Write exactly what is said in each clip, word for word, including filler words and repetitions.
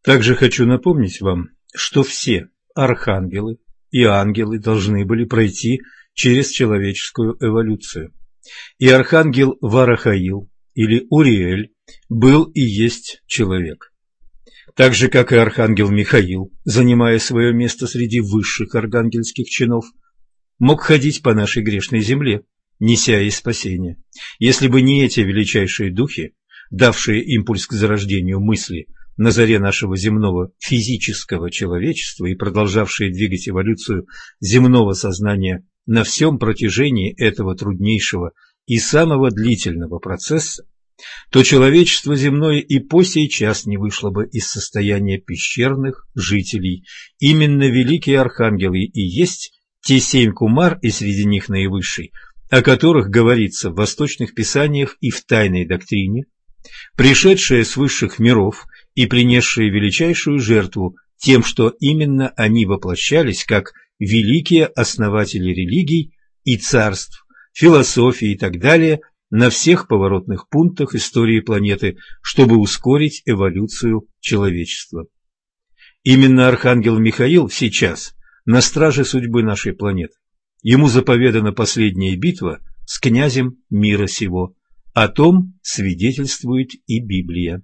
Также хочу напомнить вам, что все архангелы и ангелы должны были пройти через человеческую эволюцию. И архангел Варахаил или Уриэль был и есть человек. Так же, как и архангел Михаил, занимая свое место среди высших архангельских чинов, мог ходить по нашей грешной земле, неся ей спасение. Если бы не эти величайшие духи, давшие импульс к зарождению мысли на заре нашего земного физического человечества и продолжавшие двигать эволюцию земного сознания на всем протяжении этого труднейшего и самого длительного процесса, то человечество земное и по сей час не вышло бы из состояния пещерных жителей. Именно великие архангелы и есть те семь кумар, и среди них наивысший, о которых говорится в восточных писаниях и в тайной доктрине, пришедшие с высших миров и принесшие величайшую жертву тем, что именно они воплощались как великие основатели религий и царств, философии и так далее на всех поворотных пунктах истории планеты, чтобы ускорить эволюцию человечества. Именно архангел Михаил сейчас на страже судьбы нашей планеты. Ему заповедана последняя битва с князем мира сего. О том свидетельствует и Библия.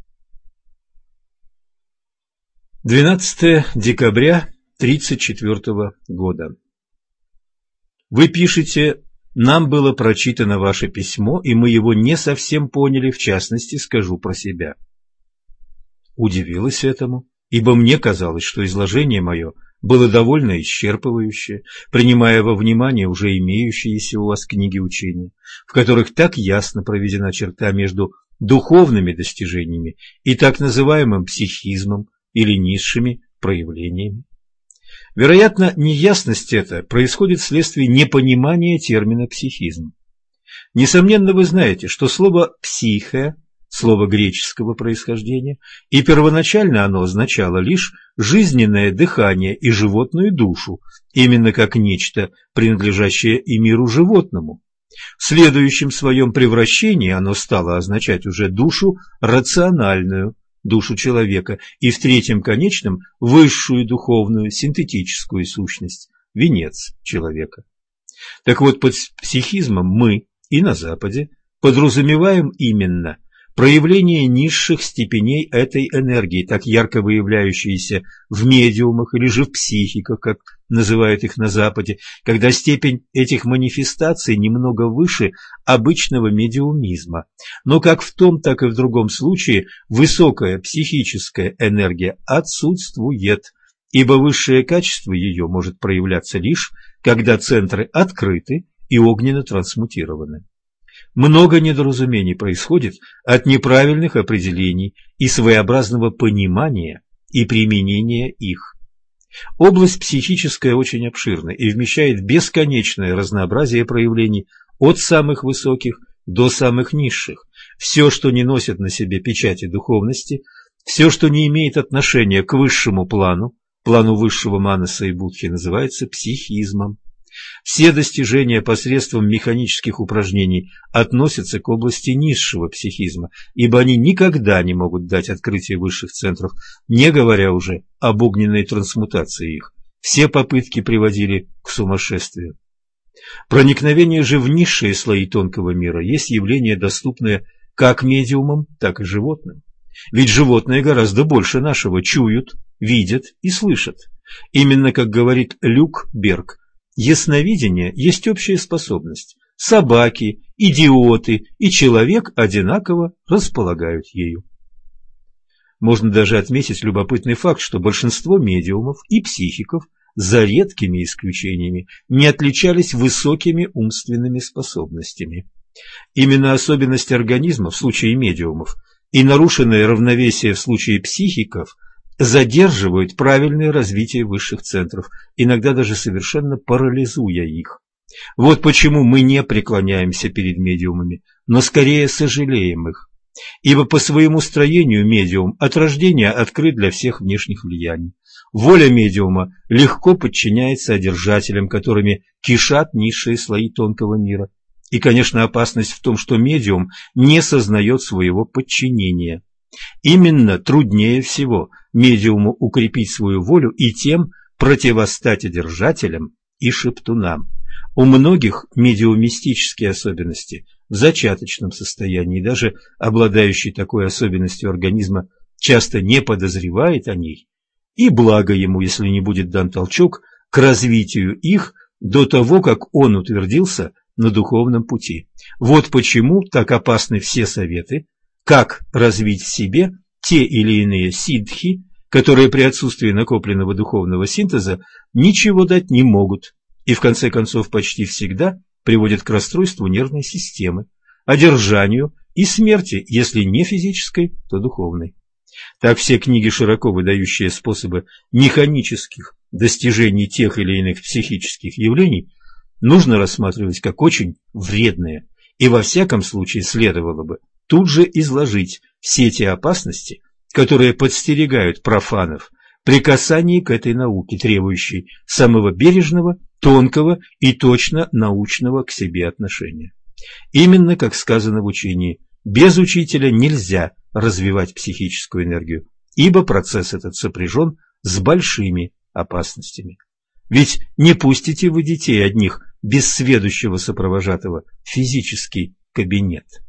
двенадцатое декабря тридцать четвёртого года. Вы пишете: «Нам было прочитано ваше письмо, и мы его не совсем поняли, в частности, скажу про себя». Удивилась этому, ибо мне казалось, что изложение мое было довольно исчерпывающее, принимая во внимание уже имеющиеся у вас книги учения, в которых так ясно проведена черта между духовными достижениями и так называемым психизмом или низшими проявлениями. Вероятно, неясность эта происходит вследствие непонимания термина «психизм». Несомненно, вы знаете, что слово «психе» – слово греческого происхождения, и первоначально оно означало лишь жизненное дыхание и животную душу, именно как нечто, принадлежащее и миру животному. В следующем своем превращении оно стало означать уже душу рациональную, душу человека, и в третьем конечном – высшую духовную синтетическую сущность, венец человека. Так вот, под психизмом мы и на Западе подразумеваем именно проявление низших степеней этой энергии, так ярко выявляющиеся в медиумах или же в психиках, как называют их на Западе, когда степень этих манифестаций немного выше обычного медиумизма. Но как в том, так и в другом случае высокая психическая энергия отсутствует, ибо высшее качество ее может проявляться лишь, когда центры открыты и огненно трансмутированы. Много недоразумений происходит от неправильных определений и своеобразного понимания и применения их. Область психическая очень обширна и вмещает бесконечное разнообразие проявлений от самых высоких до самых низших. Все, что не носит на себе печати духовности, все, что не имеет отношения к высшему плану, плану высшего манаса и будхи, называется психизмом. Все достижения посредством механических упражнений относятся к области низшего психизма, ибо они никогда не могут дать открытие высших центров, не говоря уже об огненной трансмутации их. Все попытки приводили к сумасшествию. Проникновение же в низшие слои тонкого мира есть явление, доступное как медиумам, так и животным. Ведь животные гораздо больше нашего чуют, видят и слышат. Именно как говорит Люк Берг, ясновидение есть общая способность. Собаки, идиоты и человек одинаково располагают ею. Можно даже отметить любопытный факт, что большинство медиумов и психиков, за редкими исключениями, не отличались высокими умственными способностями. Именно особенность организма в случае медиумов и нарушенное равновесие в случае психиков задерживают правильное развитие высших центров, иногда даже совершенно парализуя их. Вот почему мы не преклоняемся перед медиумами, но скорее сожалеем их, ибо по своему строению медиум от рождения открыт для всех внешних влияний. Воля медиума легко подчиняется одержателям, которыми кишат низшие слои тонкого мира. И, конечно, опасность в том, что медиум не сознает своего подчинения. Именно труднее всего медиуму укрепить свою волю и тем противостать одержателям и шептунам. У многих медиумистические особенности в зачаточном состоянии, даже обладающий такой особенностью организма часто не подозревает о ней, и благо ему, если не будет дан толчок к развитию их до того, как он утвердился на духовном пути. Вот почему так опасны все советы, как развить в себе те или иные сиддхи, которые при отсутствии накопленного духовного синтеза ничего дать не могут и в конце концов почти всегда приводят к расстройству нервной системы, одержанию и смерти, если не физической, то духовной. Так все книги, широко выдающие способы механических достижений тех или иных психических явлений, нужно рассматривать как очень вредные, и во всяком случае следовало бы тут же изложить все те опасности, которые подстерегают профанов при касании к этой науке, требующей самого бережного, тонкого и точно научного к себе отношения. Именно как сказано в учении, без учителя нельзя развивать психическую энергию, ибо процесс этот сопряжен с большими опасностями. Ведь не пустите вы детей одних без сведущего сопровожатого в физический кабинет.